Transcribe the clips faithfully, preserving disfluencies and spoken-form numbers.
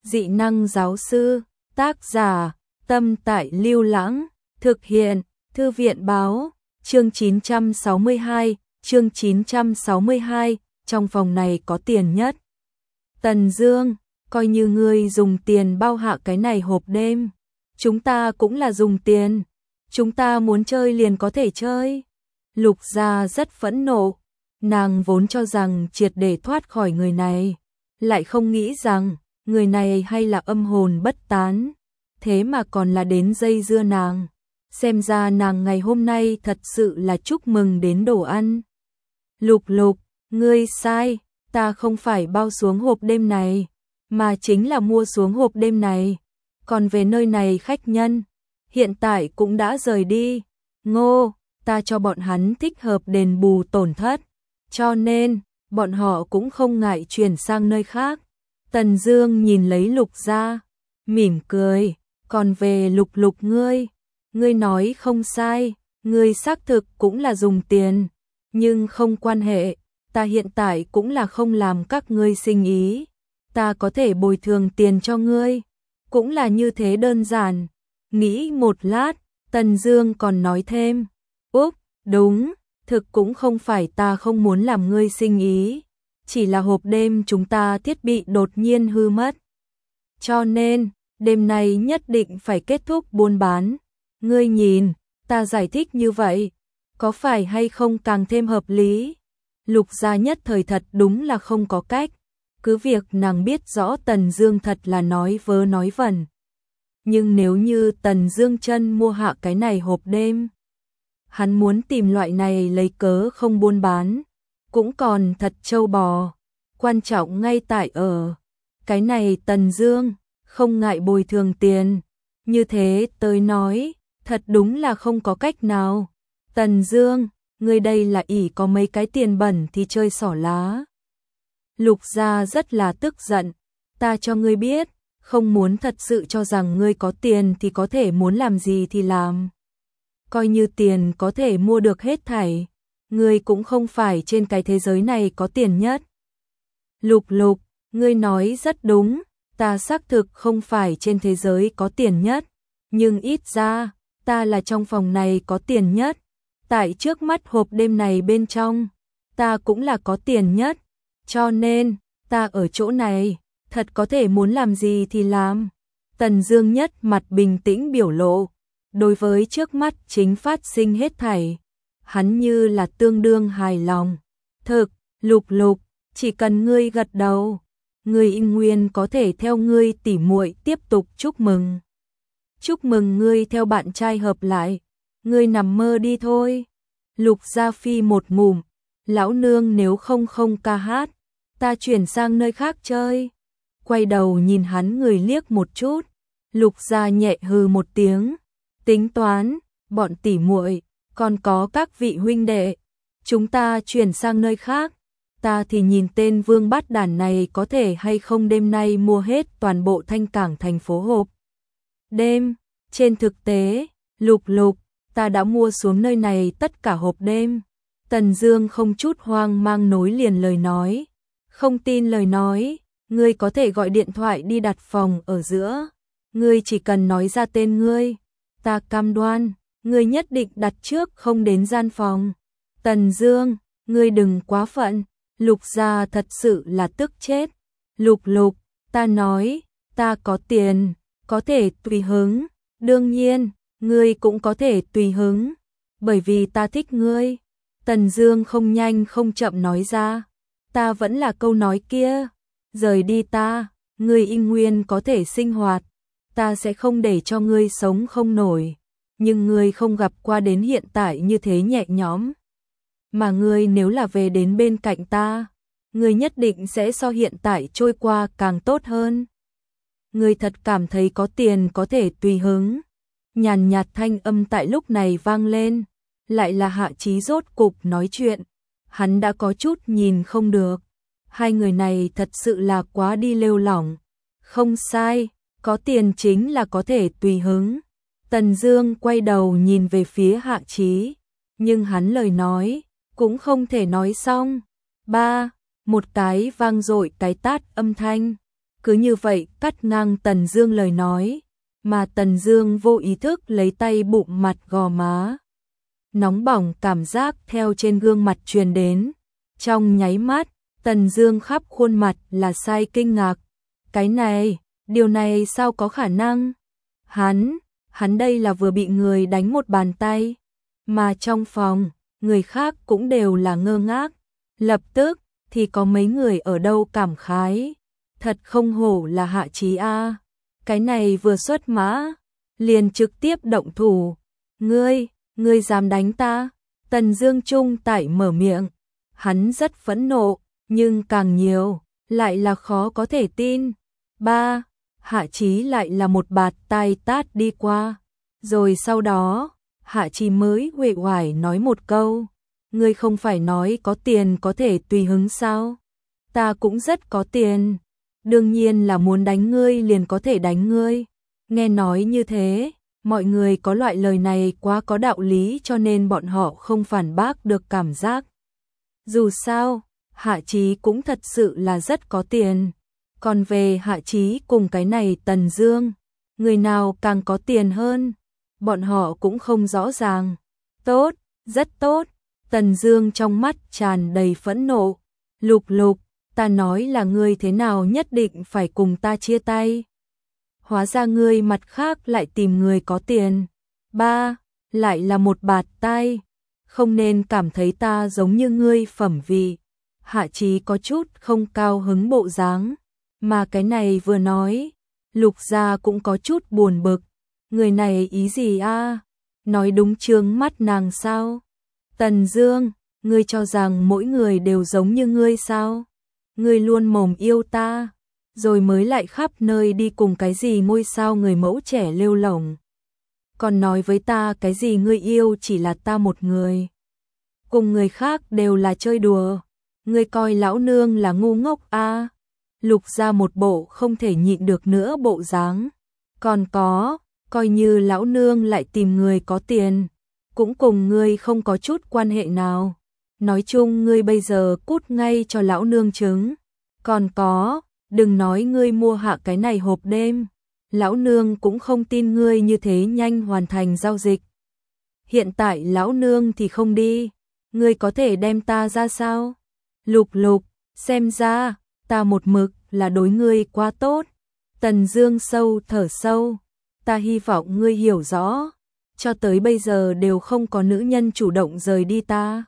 Dị năng giáo sư, tác giả, Tâm Tại Lưu Lãng, thực hiện, Thư viện báo, chương chín trăm sáu mươi hai, chương chín trăm sáu mươi hai, trong phòng này có tiền nhất. Tần Dương, coi như ngươi dùng tiền bao hạ cái này hộp đêm, chúng ta cũng là dùng tiền, chúng ta muốn chơi liền có thể chơi. Lục Gia rất phẫn nộ, nàng vốn cho rằng triệt để thoát khỏi người này, lại không nghĩ rằng người này hay là âm hồn bất tán, thế mà còn là đến dây dưa nàng. Xem ra nàng ngày hôm nay thật sự là chúc mừng đến đồ ăn. Lục Lục, ngươi sai, ta không phải bao xuống hộp đêm này, mà chính là mua xuống hộp đêm này. Còn về nơi này khách nhân, hiện tại cũng đã rời đi. Ngô, ta cho bọn hắn thích hợp đền bù tổn thất, cho nên bọn họ cũng không ngại chuyển sang nơi khác. Tần Dương nhìn lấy Lục Gia, mỉm cười, còn về Lục Lục ngươi, ngươi nói không sai, ngươi xác thực cũng là dùng tiền, nhưng không quan hệ, ta hiện tại cũng là không làm các ngươi sinh ý, ta có thể bồi thường tiền cho ngươi, cũng là như thế đơn giản. Nghĩ một lát, Tần Dương còn nói thêm, "Úp, đúng, thực cũng không phải ta không muốn làm ngươi sinh ý, chỉ là hộp đêm chúng ta thiết bị đột nhiên hư mất. Cho nên, đêm nay nhất định phải kết thúc buôn bán. Ngươi nhìn, ta giải thích như vậy, có phải hay không càng thêm hợp lý?" Lục Gia nhất thời thật đúng là không có cách, cứ việc nàng biết rõ Tần Dương thật là nói vớ nói vẩn. Nhưng nếu như Tần Dương chân mua hạ cái này hộp đêm, hắn muốn tìm loại này lấy cớ không buôn bán, cũng còn thật trâu bò. Quan trọng ngay tại ở cái này Tần Dương không ngại bồi thường tiền, như thế tới nói, thật đúng là không có cách nào. Tần Dương, ngươi đây là ỷ có mấy cái tiền bẩn thì chơi xỏ lá. Lục Gia rất là tức giận, ta cho ngươi biết, không muốn thật sự cho rằng ngươi có tiền thì có thể muốn làm gì thì làm. Coi như tiền có thể mua được hết thảy, ngươi cũng không phải trên cái thế giới này có tiền nhất. Lục Lục, ngươi nói rất đúng, ta xác thực không phải trên thế giới có tiền nhất, nhưng ít ra, ta là trong phòng này có tiền nhất. Tại trước mắt hộp đêm này bên trong, ta cũng là có tiền nhất, cho nên, ta ở chỗ này, thật có thể muốn làm gì thì làm. Tần Dương nhất mặt bình tĩnh biểu lộ, đối với trước mắt chính phát sinh hết thảy, hắn như là tương đương hài lòng. Thực, Lục Lục, chỉ cần ngươi gật đầu, ngươi in nguyên có thể theo ngươi tỉ muội tiếp tục chúc mừng. Chúc mừng ngươi theo bạn trai hợp lại, ngươi nằm mơ đi thôi. Lục Gia phi một ngụm, lão nương nếu không không ca hát, ta chuyển sang nơi khác chơi. Quay đầu nhìn hắn người liếc một chút, Lục Gia nhẹ hừ một tiếng, tính toán, bọn tỉ muội, còn có các vị huynh đệ, chúng ta chuyển sang nơi khác, ta thì nhìn tên vương bát đản này có thể hay không đêm nay mua hết toàn bộ Thanh Cảng thành phố hộp đêm. Trên thực tế, Lục Lục, ta đã mua xuống nơi này tất cả hộp đêm. Tần Dương không chút hoang mang nối liền lời nói, không tin lời nói, ngươi có thể gọi điện thoại đi đặt phòng ở giữa, ngươi chỉ cần nói ra tên ngươi, ta cam đoan, ngươi nhất định đặt trước không đến gian phòng. Tần Dương, ngươi đừng quá phận. Lục Gia thật sự là tức chết. Lục Lục, ta nói, ta có tiền, có thể tùy hứng, đương nhiên, ngươi cũng có thể tùy hứng, bởi vì ta thích ngươi. Tần Dương không nhanh không chậm nói ra, ta vẫn là câu nói kia, rời đi ta, ngươi in nguyên có thể sinh hoạt, ta sẽ không để cho ngươi sống không nổi, nhưng ngươi không gặp qua đến hiện tại như thế nhẹ nhõm. Mà ngươi nếu là về đến bên cạnh ta, ngươi nhất định sẽ so hiện tại trôi qua càng tốt hơn. Ngươi thật cảm thấy có tiền có thể tùy hứng. Nhàn nhạt thanh âm tại lúc này vang lên, lại là Hạ Chí rốt cục nói chuyện. Hắn đã có chút nhìn không được, hai người này thật sự là quá đi lêu lỏng. Không sai, có tiền chính là có thể tùy hứng. Tần Dương quay đầu nhìn về phía Hạ Chí, nhưng hắn lời nói cũng không thể nói xong. Ba, một cái vang dội cái tát âm thanh, cứ như vậy cắt ngang Tần Dương lời nói, mà Tần Dương vô ý thức lấy tay bụng mặt gò má. Nóng bỏng cảm giác theo trên gương mặt truyền đến, trong nháy mắt, Tần Dương khắp khuôn mặt là sai kinh ngạc. Cái này, điều này sao có khả năng? Hắn, hắn đây là vừa bị người đánh một bàn tay, mà trong phòng, người khác cũng đều là ngơ ngác. Lập tức thì có mấy người ở đâu cảm khái, thật không hổ là Hạ Chí a, cái này vừa xuất mã, liền trực tiếp động thủ. Ngươi, ngươi dám đánh ta? Tần Dương trung tại mở miệng, hắn rất phẫn nộ, nhưng càng nhiều, lại là khó có thể tin. Ba, Hạ Chí lại là một bạt tai tát đi qua, rồi sau đó, Hạ Chí mới uể oải nói một câu, ngươi không phải nói có tiền có thể tùy hứng sao? Ta cũng rất có tiền, đương nhiên là muốn đánh ngươi liền có thể đánh ngươi. Nghe nói như thế, mọi người có loại lời này quá có đạo lý cho nên bọn họ không phản bác được cảm giác. Dù sao, Hạ Chí cũng thật sự là rất có tiền. Còn về Hạ Chí cùng cái này Tần Dương, người nào càng có tiền hơn, bọn họ cũng không rõ ràng. Tốt, rất tốt. Tần Dương trong mắt tràn đầy phẫn nộ. Lục Lục, ta nói là ngươi thế nào nhất định phải cùng ta chia tay. Hóa ra ngươi mặt khác lại tìm người có tiền. Ba, lại là một bạt tai. Không nên cảm thấy ta giống như ngươi phẩm vị. Hạ Chí có chút không cao hứng bộ dáng. Mà cái này vừa nói, Lục gia cũng có chút buồn bực. Người này ý gì a? Nói đúng trướng mắt nàng sao? Tần Dương, ngươi cho rằng mỗi người đều giống như ngươi sao? Ngươi luôn mồm yêu ta, rồi mới lại khắp nơi đi cùng cái gì ngôi sao người mẫu trẻ lêu lổng. Còn nói với ta cái gì ngươi yêu chỉ là ta một người. Cùng người khác đều là chơi đùa. Ngươi coi lão nương là ngu ngốc a? Lục ra một bộ không thể nhịn được nữa bộ dáng. Còn có, coi như lão nương lại tìm người có tiền, cũng cùng ngươi không có chút quan hệ nào. Nói chung ngươi bây giờ cút ngay cho lão nương chứng. Còn có, đừng nói ngươi mua hạ cái này hộp đêm, lão nương cũng không tin ngươi như thế nhanh hoàn thành giao dịch. Hiện tại lão nương thì không đi, ngươi có thể đem ta ra sao? Lục Lục, xem ra, ta một mực là đối ngươi quá tốt. Tần Dương sâu thở sâu, ta hy vọng ngươi hiểu rõ, cho tới bây giờ đều không có nữ nhân chủ động rời đi ta.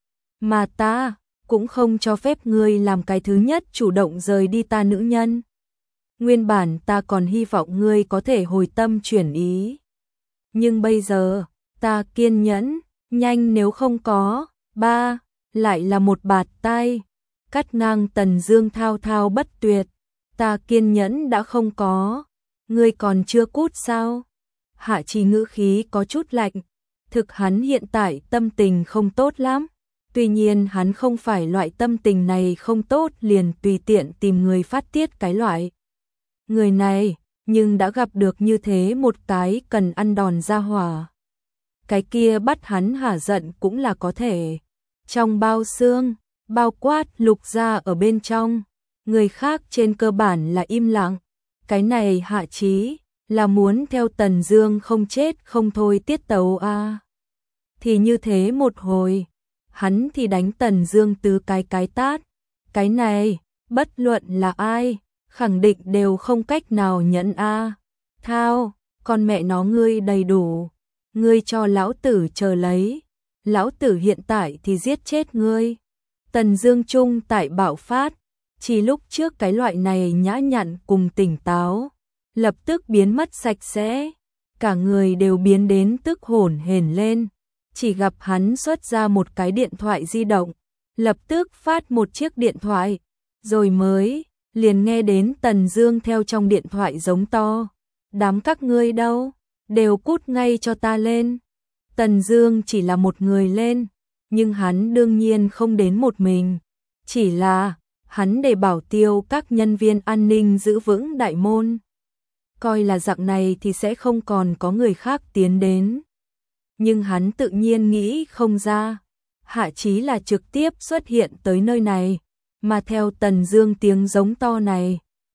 Mà ta cũng không cho phép ngươi làm cái thứ nhất chủ động rời đi ta nữ nhân. Nguyên bản ta còn hy vọng ngươi có thể hồi tâm chuyển ý. Nhưng bây giờ, ta kiên nhẫn, nhanh nếu không có. Ba, lại là một bạt tai, cắt ngang Tần Dương thao thao bất tuyệt. Ta kiên nhẫn đã không có, ngươi còn chưa cút sao? Hạ Chí ngữ khí có chút lạnh, thực hắn hiện tại tâm tình không tốt lắm. Tuy nhiên hắn không phải loại tâm tình này không tốt liền tùy tiện tìm người phát tiết cái loại. Người này, nhưng đã gặp được như thế một cái cần ăn đòn ra hỏa. Cái kia bắt hắn hả giận cũng là có thể. Trong bao xương, bao quát Lục gia ở bên trong, người khác trên cơ bản là im lặng. Cái này Hạ Chí là muốn theo Tần Dương không chết không thôi tiết tấu a. À. Thì như thế một hồi, hắn thì đánh Tần Dương tứ cái cái tát. Cái này, bất luận là ai, khẳng định đều không cách nào nhận a. À. Thao, con mẹ nó ngươi đầy đủ, ngươi cho lão tử chờ lấy, lão tử hiện tại thì giết chết ngươi. Tần Dương trung tại bạo phát, chỉ lúc trước cái loại này nhã nhặn cùng tỉnh táo, lập tức biến mất sạch sẽ, cả người đều biến đến tức hổn hển lên. Chỉ gặp hắn xuất ra một cái điện thoại di động, lập tức phát một chiếc điện thoại, rồi mới liền nghe đến Tần Dương theo trong điện thoại giống to, đám các ngươi đâu, đều cút ngay cho ta lên. Tần Dương chỉ là một người lên, nhưng hắn đương nhiên không đến một mình, chỉ là hắn để bảo tiêu các nhân viên an ninh giữ vững đại môn. Coi là dạng này thì sẽ không còn có người khác tiến đến. Nhưng hắn tự nhiên nghĩ không ra, Hạ Chí là trực tiếp xuất hiện tới nơi này, mà theo Tần Dương tiếng giống to này,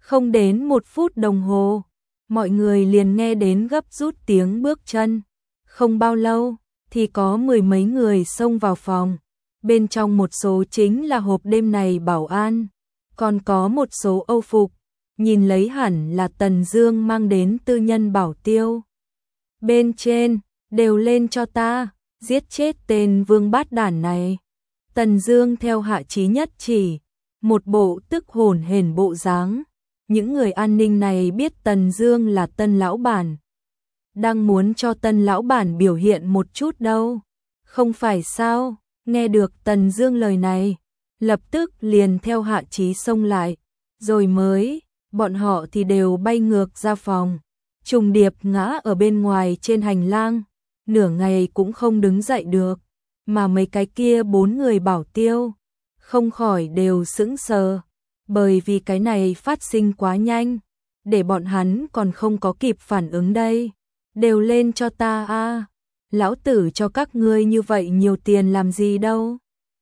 Không đến một phút đồng hồ, mọi người liền nghe đến gấp rút tiếng bước chân. Không bao lâu, thì có mười mấy người xông vào phòng. Bên trong một số chính là hộp đêm này bảo an, còn có một số âu phục, nhìn lấy hẳn là Tần Dương mang đến tư nhân bảo tiêu. Bên trên, đều lên cho ta, giết chết tên vương bát đản này. Tần Dương theo Hạ Chí nhất chỉ, một bộ tức hồn hển bộ dáng. Những người an ninh này biết Tần Dương là Tân lão bản, đang muốn cho Tân lão bản biểu hiện một chút đâu. Không phải sao? Nghe được Tần Dương lời này, lập tức liền theo Hạ Chí xông lại, rồi mới, bọn họ thì đều bay ngược ra phòng, trùng điệp ngã ở bên ngoài trên hành lang, nửa ngày cũng không đứng dậy được, mà mấy cái kia bốn người bảo tiêu không khỏi đều sững sờ, bởi vì cái này phát sinh quá nhanh, để bọn hắn còn không có kịp phản ứng đây. Đều lên cho ta a, lão tử cho các ngươi như vậy nhiều tiền làm gì đâu.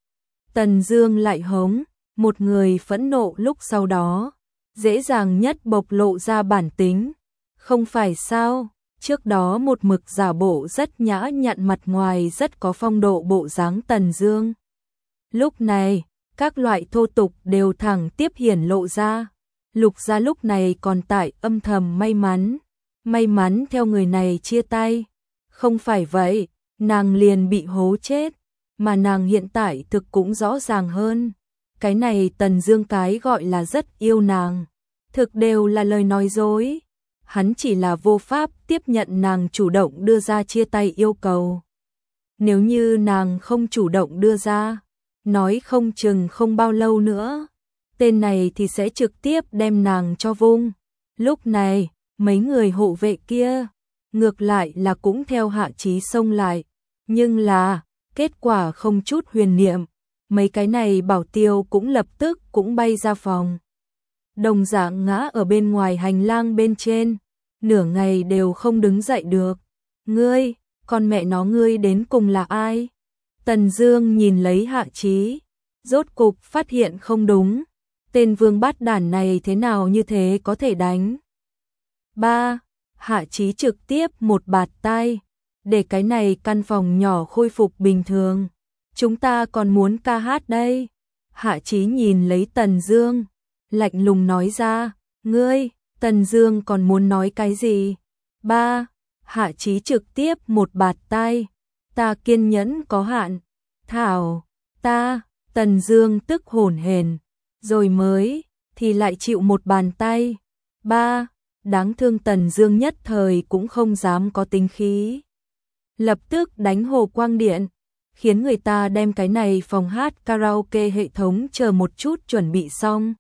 Tần Dương lại hống, một người phẫn nộ lúc sau đó, dễ dàng nhất bộc lộ ra bản tính. Không phải sao, trước đó một mực giả bộ rất nhã nhặn mặt ngoài rất có phong độ bộ dáng Tần Dương. Lúc này, các loại thô tục đều thẳng tiếp hiển lộ ra. Lục gia lúc này còn tại âm thầm may mắn. May mắn theo người này chia tay. Không phải vậy, nàng liền bị hố chết. Mà nàng hiện tại thực cũng rõ ràng hơn. Cái này Tần Dương cái gọi là rất yêu nàng, thực đều là lời nói dối. Hắn chỉ là vô pháp tiếp nhận nàng chủ động đưa ra chia tay yêu cầu. Nếu như nàng không chủ động đưa ra, nói không chừng không bao lâu nữa, tên này thì sẽ trực tiếp đem nàng cho vung. Lúc này, mấy người hộ vệ kia, ngược lại là cũng theo Hạ Chí xông lại. Nhưng là, kết quả không chút huyền niệm, mấy cái này bảo tiêu cũng lập tức cũng bay ra phòng. Đồng dạng ngã ở bên ngoài hành lang bên trên, nửa ngày đều không đứng dậy được. Ngươi, con mẹ nó ngươi đến cùng là ai? Tần Dương nhìn lấy Hạ Chí, rốt cục phát hiện không đúng. Tên vương bát đản này thế nào như thế có thể đánh? Ba, Hạ Chí trực tiếp một bạt tai, để cái này căn phòng nhỏ khôi phục bình thường. Chúng ta còn muốn ca hát đây. Hạ Chí nhìn lấy Tần Dương, lạnh lùng nói ra, ngươi, Tần Dương còn muốn nói cái gì? Ba, Hạ Chí trực tiếp một bạt tai, ta kiên nhẫn có hạn. Thảo, ta, Tần Dương tức hổn hển, rồi mới, thì lại chịu một bàn tay. Ba, đáng thương Tần Dương nhất thời cũng không dám có tính khí. Lập tức đánh hồ quang điện, khiến người ta đem cái này phòng hát karaoke hệ thống chờ một chút chuẩn bị xong.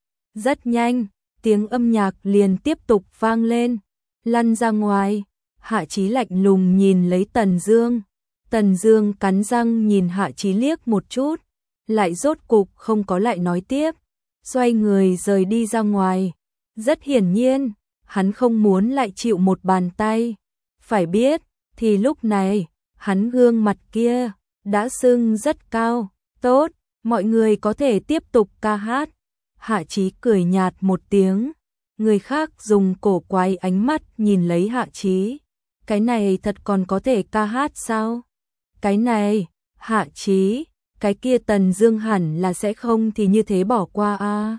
Rất nhanh, tiếng âm nhạc liền tiếp tục vang lên, lăn ra ngoài. Hạ Chí lạnh lùng nhìn lấy Tần Dương. Tần Dương cắn răng nhìn Hạ Chí liếc một chút, lại rốt cục không có lại nói tiếp, xoay người rời đi ra ngoài. Rất hiển nhiên, hắn không muốn lại chịu một bàn tay. Phải biết, thì lúc này, hắn gương mặt kia đã sưng rất cao. Tốt, mọi người có thể tiếp tục ca hát. Hạ Chí cười nhạt một tiếng. Người khác dùng cổ quái ánh mắt nhìn lấy Hạ Chí. Cái này thật còn có thể ca hát sao? Cái này, Hạ Chí, cái kia Tần Dương hẳn là sẽ không thì như thế bỏ qua a. À?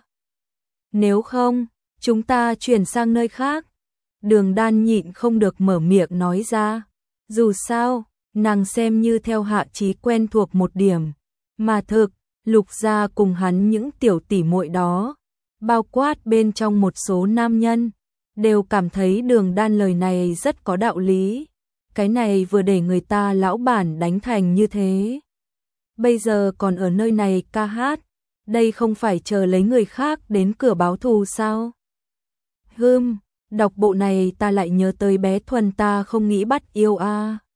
Nếu không, chúng ta chuyển sang nơi khác. Đường Đan nhịn không được mở miệng nói ra. Dù sao, nàng xem như theo Hạ Chí quen thuộc một điểm. Mà thực, Lục gia cùng hắn những tiểu tỷ muội đó, bao quát bên trong một số nam nhân, đều cảm thấy Đường Đan lời này rất có đạo lý. Cái này vừa để người ta lão bản đánh thành như thế. Bây giờ còn ở nơi này ca hát, đây không phải chờ lấy người khác đến cửa báo thù sao? Hừm, đọc bộ này ta lại nhớ tới bé Thuần ta không nghĩ bắt yêu a. À.